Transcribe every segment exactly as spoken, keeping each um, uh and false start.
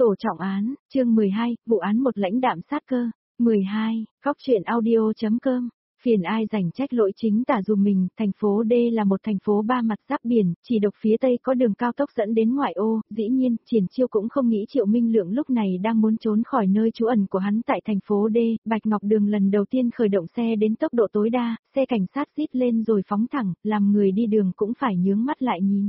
Tổ trọng án, chương mười hai, vụ án một lãnh đạm sát cơ. mười hai, góc truyện audio.com. Phiền ai rảnh trách lỗi chính tả dùm mình, thành phố D là một thành phố ba mặt giáp biển, chỉ độc phía Tây có đường cao tốc dẫn đến ngoại ô, dĩ nhiên, Triển Chiêu cũng không nghĩ Triệu Minh Lượng lúc này đang muốn trốn khỏi nơi trú ẩn của hắn tại thành phố D, Bạch Ngọc Đường lần đầu tiên khởi động xe đến tốc độ tối đa, xe cảnh sát rít lên rồi phóng thẳng, làm người đi đường cũng phải nhướng mắt lại nhìn.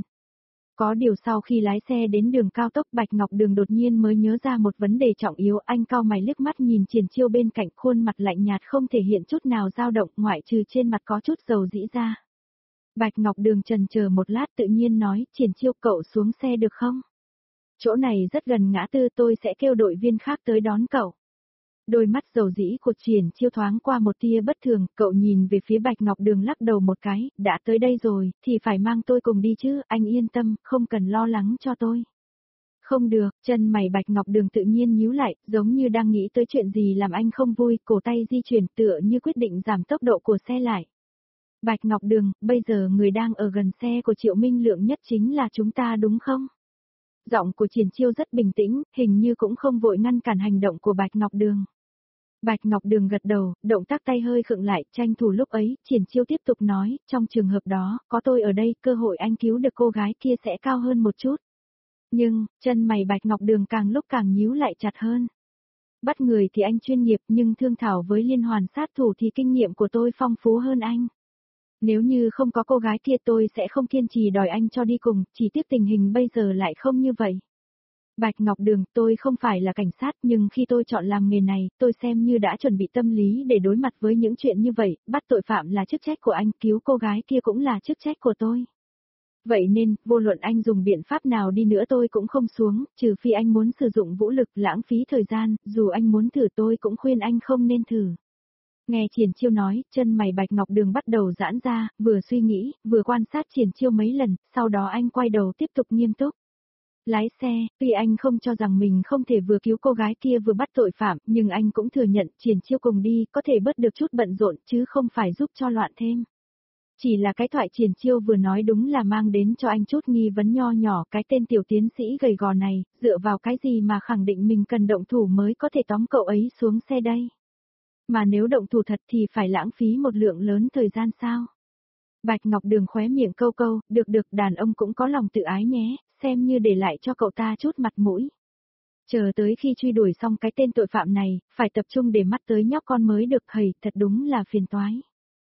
Có điều sau khi lái xe đến đường cao tốc Bạch Ngọc Đường đột nhiên mới nhớ ra một vấn đề trọng yếu, anh cau mày liếc mắt nhìn Triển Chiêu bên cạnh, khuôn mặt lạnh nhạt không thể hiện chút nào dao động, ngoại trừ trên mặt có chút dầu dĩ ra. Bạch Ngọc Đường chần chờ một lát tự nhiên nói, Triển Chiêu cậu xuống xe được không? Chỗ này rất gần ngã tư, tôi sẽ kêu đội viên khác tới đón cậu. Đôi mắt dầu dĩ của Triển Chiêu thoáng qua một tia bất thường, cậu nhìn về phía Bạch Ngọc Đường lắc đầu một cái, đã tới đây rồi, thì phải mang tôi cùng đi chứ, anh yên tâm, không cần lo lắng cho tôi. Không được, chân mày Bạch Ngọc Đường tự nhiên nhíu lại, giống như đang nghĩ tới chuyện gì làm anh không vui, cổ tay di chuyển tựa như quyết định giảm tốc độ của xe lại. Bạch Ngọc Đường, bây giờ người đang ở gần xe của Triệu Minh Lượng nhất chính là chúng ta đúng không? Giọng của Triển Chiêu rất bình tĩnh, hình như cũng không vội ngăn cản hành động của Bạch Ngọc Đường. Bạch Ngọc Đường gật đầu, động tác tay hơi khựng lại, tranh thủ lúc ấy, Triển Chiêu tiếp tục nói, trong trường hợp đó, có tôi ở đây, cơ hội anh cứu được cô gái kia sẽ cao hơn một chút. Nhưng, chân mày Bạch Ngọc Đường càng lúc càng nhíu lại chặt hơn. Bắt người thì anh chuyên nghiệp, nhưng thương thảo với liên hoàn sát thủ thì kinh nghiệm của tôi phong phú hơn anh. Nếu như không có cô gái kia tôi sẽ không kiên trì đòi anh cho đi cùng, chỉ tiếc tình hình bây giờ lại không như vậy. Bạch Ngọc Đường, tôi không phải là cảnh sát nhưng khi tôi chọn làm nghề này, tôi xem như đã chuẩn bị tâm lý để đối mặt với những chuyện như vậy, bắt tội phạm là chức trách của anh, cứu cô gái kia cũng là chức trách của tôi. Vậy nên, vô luận anh dùng biện pháp nào đi nữa tôi cũng không xuống, trừ phi anh muốn sử dụng vũ lực lãng phí thời gian, dù anh muốn thử tôi cũng khuyên anh không nên thử. Nghe Triển Chiêu nói, chân mày Bạch Ngọc Đường bắt đầu giãn ra, vừa suy nghĩ, vừa quan sát Triển Chiêu mấy lần, sau đó anh quay đầu tiếp tục nghiêm túc. Lái xe, tuy anh không cho rằng mình không thể vừa cứu cô gái kia vừa bắt tội phạm, nhưng anh cũng thừa nhận Triển Chiêu cùng đi có thể bớt được chút bận rộn chứ không phải giúp cho loạn thêm. Chỉ là cái thoại Triển Chiêu vừa nói đúng là mang đến cho anh chút nghi vấn nho nhỏ, cái tên tiểu tiến sĩ gầy gò này, dựa vào cái gì mà khẳng định mình cần động thủ mới có thể tóm cậu ấy xuống xe đây. Mà nếu động thủ thật thì phải lãng phí một lượng lớn thời gian sao? Bạch Ngọc Đường khóe miệng câu câu, được được, đàn ông cũng có lòng tự ái nhé, xem như để lại cho cậu ta chút mặt mũi. Chờ tới khi truy đuổi xong cái tên tội phạm này, phải tập trung để mắt tới nhóc con mới được, hầy, thật đúng là phiền toái.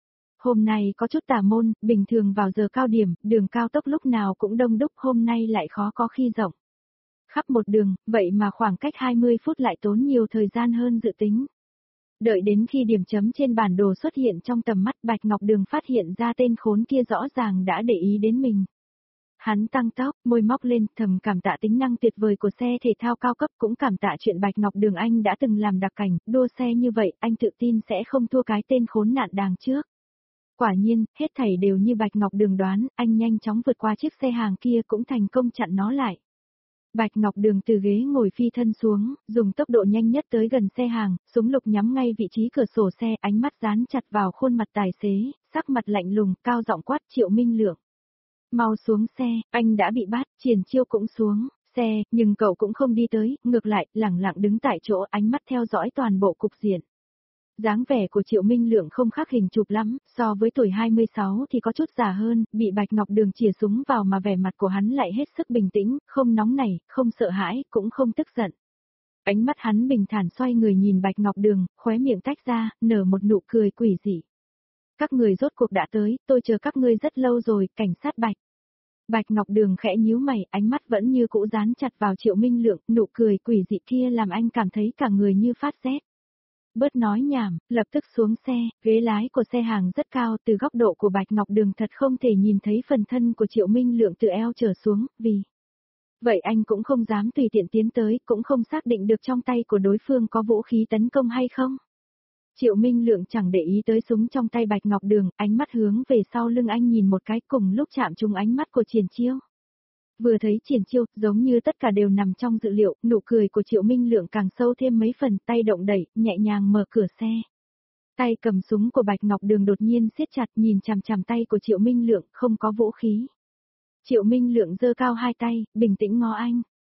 Hôm nay có chút tà môn, bình thường vào giờ cao điểm, đường cao tốc lúc nào cũng đông đúc, hôm nay lại khó có khi rộng. Khắp một đường, vậy mà khoảng cách hai mươi phút lại tốn nhiều thời gian hơn dự tính. Đợi đến khi điểm chấm trên bản đồ xuất hiện trong tầm mắt, Bạch Ngọc Đường phát hiện ra tên khốn kia rõ ràng đã để ý đến mình. Hắn tăng tốc, môi móc lên, thầm cảm tạ tính năng tuyệt vời của xe thể thao cao cấp, cũng cảm tạ chuyện Bạch Ngọc Đường anh đã từng làm đặc cảnh, đua xe như vậy, anh tự tin sẽ không thua cái tên khốn nạn đằng trước. Quả nhiên, hết thảy đều như Bạch Ngọc Đường đoán, anh nhanh chóng vượt qua chiếc xe hàng kia cũng thành công chặn nó lại. Bạch Ngọc Đường từ ghế ngồi phi thân xuống, dùng tốc độ nhanh nhất tới gần xe hàng, súng lục nhắm ngay vị trí cửa sổ xe, ánh mắt dán chặt vào khuôn mặt tài xế, sắc mặt lạnh lùng, cao giọng quát Triệu Minh Lượng. Mau xuống xe, anh đã bị bắt. Triển Chiêu cũng xuống xe, nhưng cậu cũng không đi tới, ngược lại, lẳng lặng đứng tại chỗ, ánh mắt theo dõi toàn bộ cục diện. Dáng vẻ của Triệu Minh Lượng không khác hình chụp lắm, so với tuổi hai mươi sáu thì có chút già hơn, bị Bạch Ngọc Đường chìa súng vào mà vẻ mặt của hắn lại hết sức bình tĩnh, không nóng nảy, không sợ hãi, cũng không tức giận. Ánh mắt hắn bình thản xoay người nhìn Bạch Ngọc Đường, khóe miệng tách ra, nở một nụ cười quỷ dị. Các người rốt cuộc đã tới, tôi chờ các ngươi rất lâu rồi, cảnh sát Bạch. Bạch Ngọc Đường khẽ nhíu mày, ánh mắt vẫn như cũ dán chặt vào Triệu Minh Lượng, nụ cười quỷ dị kia làm anh cảm thấy cả người như phát rét. Bớt nói nhảm, lập tức xuống xe, ghế lái của xe hàng rất cao, từ góc độ của Bạch Ngọc Đường thật không thể nhìn thấy phần thân của Triệu Minh Lượng từ eo trở xuống, vì vậy anh cũng không dám tùy tiện tiến tới, cũng không xác định được trong tay của đối phương có vũ khí tấn công hay không. Triệu Minh Lượng chẳng để ý tới súng trong tay Bạch Ngọc Đường, ánh mắt hướng về sau lưng anh nhìn một cái, cùng lúc chạm trúng ánh mắt của Triển Chiêu. Vừa thấy Triển Chiêu, giống như tất cả đều nằm trong dự liệu, nụ cười của Triệu Minh Lượng càng sâu thêm mấy phần, tay động đẩy, nhẹ nhàng mở cửa xe. Tay cầm súng của Bạch Ngọc Đường đột nhiên siết chặt, nhìn chằm chằm tay của Triệu Minh Lượng, không có vũ khí. Triệu Minh Lượng giơ cao hai tay, bình tĩnh ngó anh.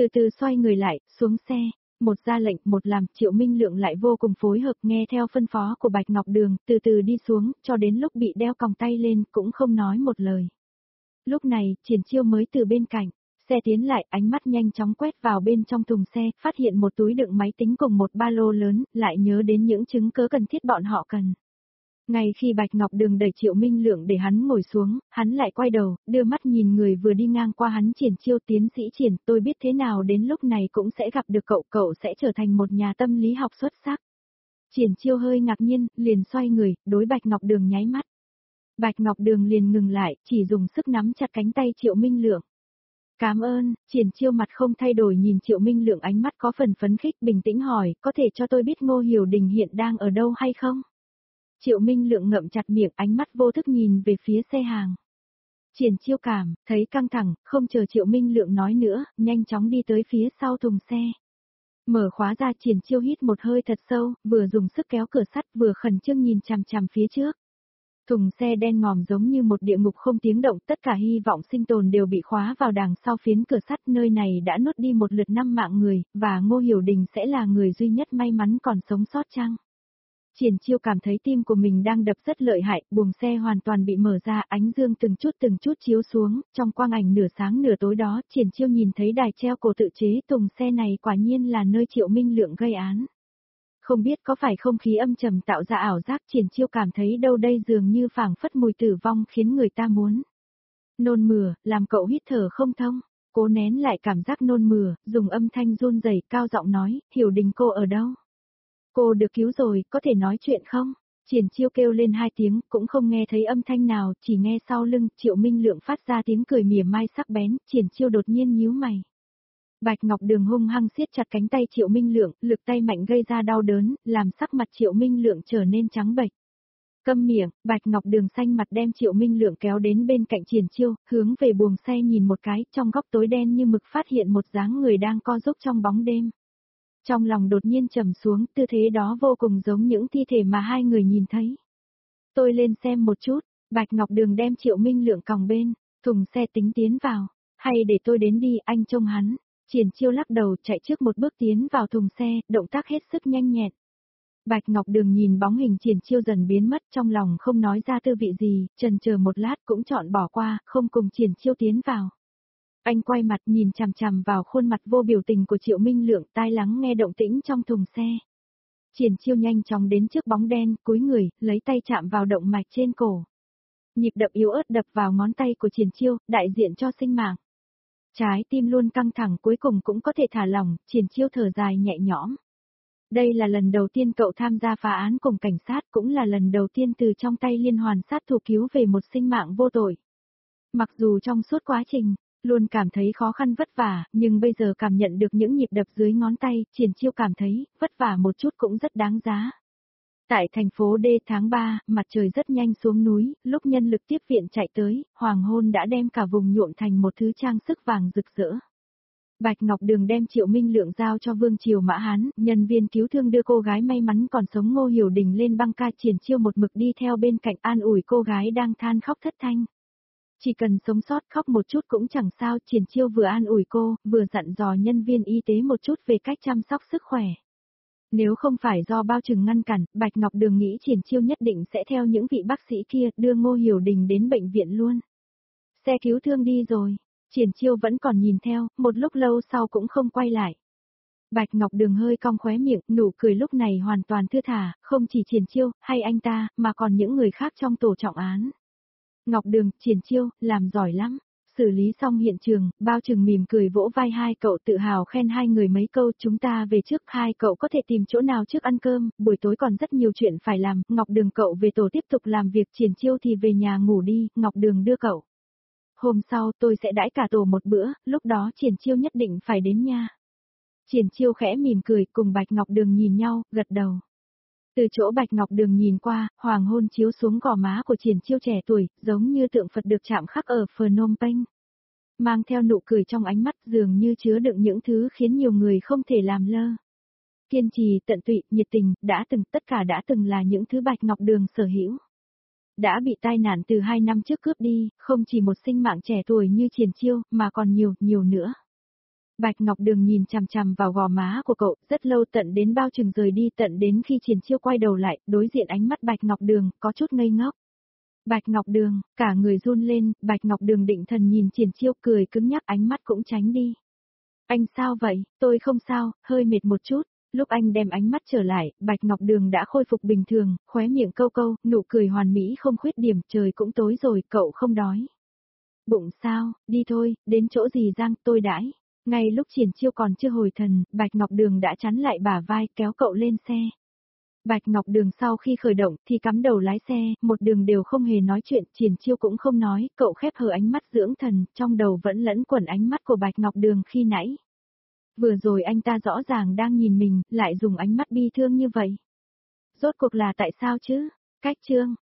từ từ xoay người lại, xuống xe. Một ra lệnh, một làm, Triệu Minh Lượng lại vô cùng phối hợp nghe theo phân phó của Bạch Ngọc Đường, từ từ đi xuống, cho đến lúc bị đeo còng tay lên, cũng không nói một lời. Lúc này, Triển Chiêu mới từ bên cạnh, xe tiến lại, ánh mắt nhanh chóng quét vào bên trong thùng xe, phát hiện một túi đựng máy tính cùng một ba lô lớn, lại nhớ đến những chứng cứ cần thiết bọn họ cần. Ngay khi Bạch Ngọc Đường đẩy Triệu Minh Lượng để hắn ngồi xuống, hắn lại quay đầu, đưa mắt nhìn người vừa đi ngang qua hắn. Triển Chiêu, tiến sĩ Triển, tôi biết thế nào đến lúc này cũng sẽ gặp được cậu, cậu sẽ trở thành một nhà tâm lý học xuất sắc. Triển Chiêu hơi ngạc nhiên, liền xoay người, đối Bạch Ngọc Đường nháy mắt. Bạch Ngọc Đường liền ngừng lại, chỉ dùng sức nắm chặt cánh tay Triệu Minh Lượng. Cảm ơn. Triển Chiêu mặt không thay đổi nhìn Triệu Minh Lượng, ánh mắt có phần phấn khích, bình tĩnh hỏi, có thể cho tôi biết Ngô Hiểu Đình hiện đang ở đâu hay không? Triệu Minh Lượng ngậm chặt miệng, ánh mắt vô thức nhìn về phía xe hàng. Triển Chiêu cảm, thấy căng thẳng, không chờ Triệu Minh Lượng nói nữa, nhanh chóng đi tới phía sau thùng xe. Mở khóa ra, Triển Chiêu hít một hơi thật sâu, vừa dùng sức kéo cửa sắt, vừa khẩn trương nhìn chằm chằm phía trước. Thùng xe đen ngòm giống như một địa ngục không tiếng động, tất cả hy vọng sinh tồn đều bị khóa vào đằng sau phiến cửa sắt. Nơi này đã nuốt đi một lượt năm mạng người, và Ngô Hiểu Đình sẽ là người duy nhất may mắn còn sống sót chăng? Triển Chiêu cảm thấy tim của mình đang đập rất lợi hại, buồng xe hoàn toàn bị mở ra, ánh dương từng chút từng chút chiếu xuống, trong quang ảnh nửa sáng nửa tối đó, Triển Chiêu nhìn thấy đài treo cổ tự chế thùng xe này quả nhiên là nơi Triệu Minh Lượng gây án. Không biết có phải không khí âm trầm tạo ra ảo giác, Triển Chiêu cảm thấy đâu đây dường như phảng phất mùi tử vong khiến người ta muốn nôn mửa, làm cậu hít thở không thông. Cố nén lại cảm giác nôn mửa, dùng âm thanh run rẩy cao giọng nói, Hiểu Đình cô ở đâu? Cô được cứu rồi, có thể nói chuyện không? Triển Chiêu kêu lên hai tiếng, cũng không nghe thấy âm thanh nào, chỉ nghe sau lưng, Triệu Minh Lượng phát ra tiếng cười mỉa mai sắc bén. Triển Chiêu đột nhiên nhíu mày. Bạch Ngọc Đường hung hăng siết chặt cánh tay Triệu Minh Lượng, lực tay mạnh gây ra đau đớn, làm sắc mặt Triệu Minh Lượng trở nên trắng bệch. Câm miệng, Bạch Ngọc Đường xanh mặt đem Triệu Minh Lượng kéo đến bên cạnh Triển Chiêu, hướng về buồng xe nhìn một cái, trong góc tối đen như mực phát hiện một dáng người đang co giúp trong bóng đêm. Trong lòng đột nhiên trầm xuống, tư thế đó vô cùng giống những thi thể mà hai người nhìn thấy. Tôi lên xem một chút, Bạch Ngọc Đường đem Triệu Minh Lượng còng bên, thùng xe tính tiến vào, hay để tôi đến đi, anh trông hắn. Triển Chiêu lắc đầu chạy trước một bước tiến vào thùng xe, động tác hết sức nhanh nhẹn. Bạch Ngọc Đường nhìn bóng hình Triển Chiêu dần biến mất, trong lòng không nói ra tư vị gì, chần chờ một lát cũng chọn bỏ qua, không cùng Triển Chiêu tiến vào. Anh quay mặt nhìn chằm chằm vào khuôn mặt vô biểu tình của Triệu Minh Lượng, tai lắng nghe động tĩnh trong thùng xe. Triển Chiêu nhanh chóng đến trước bóng đen, cúi người, lấy tay chạm vào động mạch trên cổ. Nhịp đập yếu ớt đập vào ngón tay của Triển Chiêu, đại diện cho sinh mạng. Trái tim luôn căng thẳng cuối cùng cũng có thể thả lỏng, Triển Chiêu thở dài nhẹ nhõm. Đây là lần đầu tiên cậu tham gia phá án cùng cảnh sát, cũng là lần đầu tiên từ trong tay liên hoàn sát thủ cứu về một sinh mạng vô tội. Mặc dù trong suốt quá trình, luôn cảm thấy khó khăn vất vả, nhưng bây giờ cảm nhận được những nhịp đập dưới ngón tay, Triển Chiêu cảm thấy, vất vả một chút cũng rất đáng giá. Tại thành phố D tháng ba, mặt trời rất nhanh xuống núi, lúc nhân lực tiếp viện chạy tới, hoàng hôn đã đem cả vùng nhuộm thành một thứ trang sức vàng rực rỡ. Bạch Ngọc Đường đem Triệu Minh Lượng giao cho Vương Triều Mã Hán, nhân viên cứu thương đưa cô gái may mắn còn sống Ngô Hiểu Đình lên băng ca. Triển Chiêu một mực đi theo bên cạnh an ủi cô gái đang than khóc thất thanh. Chỉ cần sống sót khóc một chút cũng chẳng sao, Triển Chiêu vừa an ủi cô, vừa dặn dò nhân viên y tế một chút về cách chăm sóc sức khỏe. Nếu không phải do bao trừng ngăn cản, Bạch Ngọc Đường nghĩ Triển Chiêu nhất định sẽ theo những vị bác sĩ kia đưa Ngô Hiểu Đình đến bệnh viện luôn. Xe cứu thương đi rồi, Triển Chiêu vẫn còn nhìn theo, một lúc lâu sau cũng không quay lại. Bạch Ngọc Đường hơi cong khóe miệng, nụ cười lúc này hoàn toàn thưa thả, không chỉ Triển Chiêu, hay anh ta, mà còn những người khác trong tổ trọng án. Ngọc Đường, Triển Chiêu, làm giỏi lắm. Xử lý xong hiện trường, bao trừng mỉm cười vỗ vai hai cậu tự hào khen hai người mấy câu. Chúng ta về trước, hai cậu có thể tìm chỗ nào trước ăn cơm, buổi tối còn rất nhiều chuyện phải làm. Ngọc Đường cậu về tổ tiếp tục làm việc, Triển Chiêu thì về nhà ngủ đi, Ngọc Đường đưa cậu. Hôm sau tôi sẽ đãi cả tổ một bữa, lúc đó Triển Chiêu nhất định phải đến nha. Triển Chiêu khẽ mỉm cười, cùng Bạch Ngọc Đường nhìn nhau, gật đầu. Từ chỗ Bạch Ngọc Đường nhìn qua, hoàng hôn chiếu xuống gò má của Triển Chiêu trẻ tuổi, giống như tượng Phật được chạm khắc ở Phnom Penh. Mang theo nụ cười trong ánh mắt dường như chứa đựng những thứ khiến nhiều người không thể làm lơ. Kiên trì, tận tụy, nhiệt tình, đã từng, tất cả đã từng là những thứ Bạch Ngọc Đường sở hữu. Đã bị tai nạn từ hai năm trước cướp đi, không chỉ một sinh mạng trẻ tuổi như Triển Chiêu, mà còn nhiều, nhiều nữa. Bạch Ngọc Đường nhìn chằm chằm vào gò má của cậu, rất lâu tận đến bao chừng rời đi, tận đến khi Triển Chiêu quay đầu lại, đối diện ánh mắt Bạch Ngọc Đường, có chút ngây ngốc. Bạch Ngọc Đường, cả người run lên, Bạch Ngọc Đường định thần nhìn Triển Chiêu cười cứng nhắc, ánh mắt cũng tránh đi. Anh sao vậy? Tôi không sao, hơi mệt một chút. Lúc anh đem ánh mắt trở lại, Bạch Ngọc Đường đã khôi phục bình thường, khóe miệng câu câu, nụ cười hoàn mỹ không khuyết điểm, trời cũng tối rồi, cậu không đói. Bụng sao, đi thôi, đến chỗ gì Giang, tôi đãi. Ngay lúc Triển Chiêu còn chưa hồi thần, Bạch Ngọc Đường đã chắn lại bả vai, kéo cậu lên xe. Bạch Ngọc Đường sau khi khởi động thì cắm đầu lái xe, một đường đều không hề nói chuyện, Triển Chiêu cũng không nói, cậu khép hờ ánh mắt dưỡng thần, trong đầu vẫn lẫn quẩn ánh mắt của Bạch Ngọc Đường khi nãy. Vừa rồi anh ta rõ ràng đang nhìn mình, lại dùng ánh mắt bi thương như vậy. Rốt cuộc là tại sao chứ? Cách chương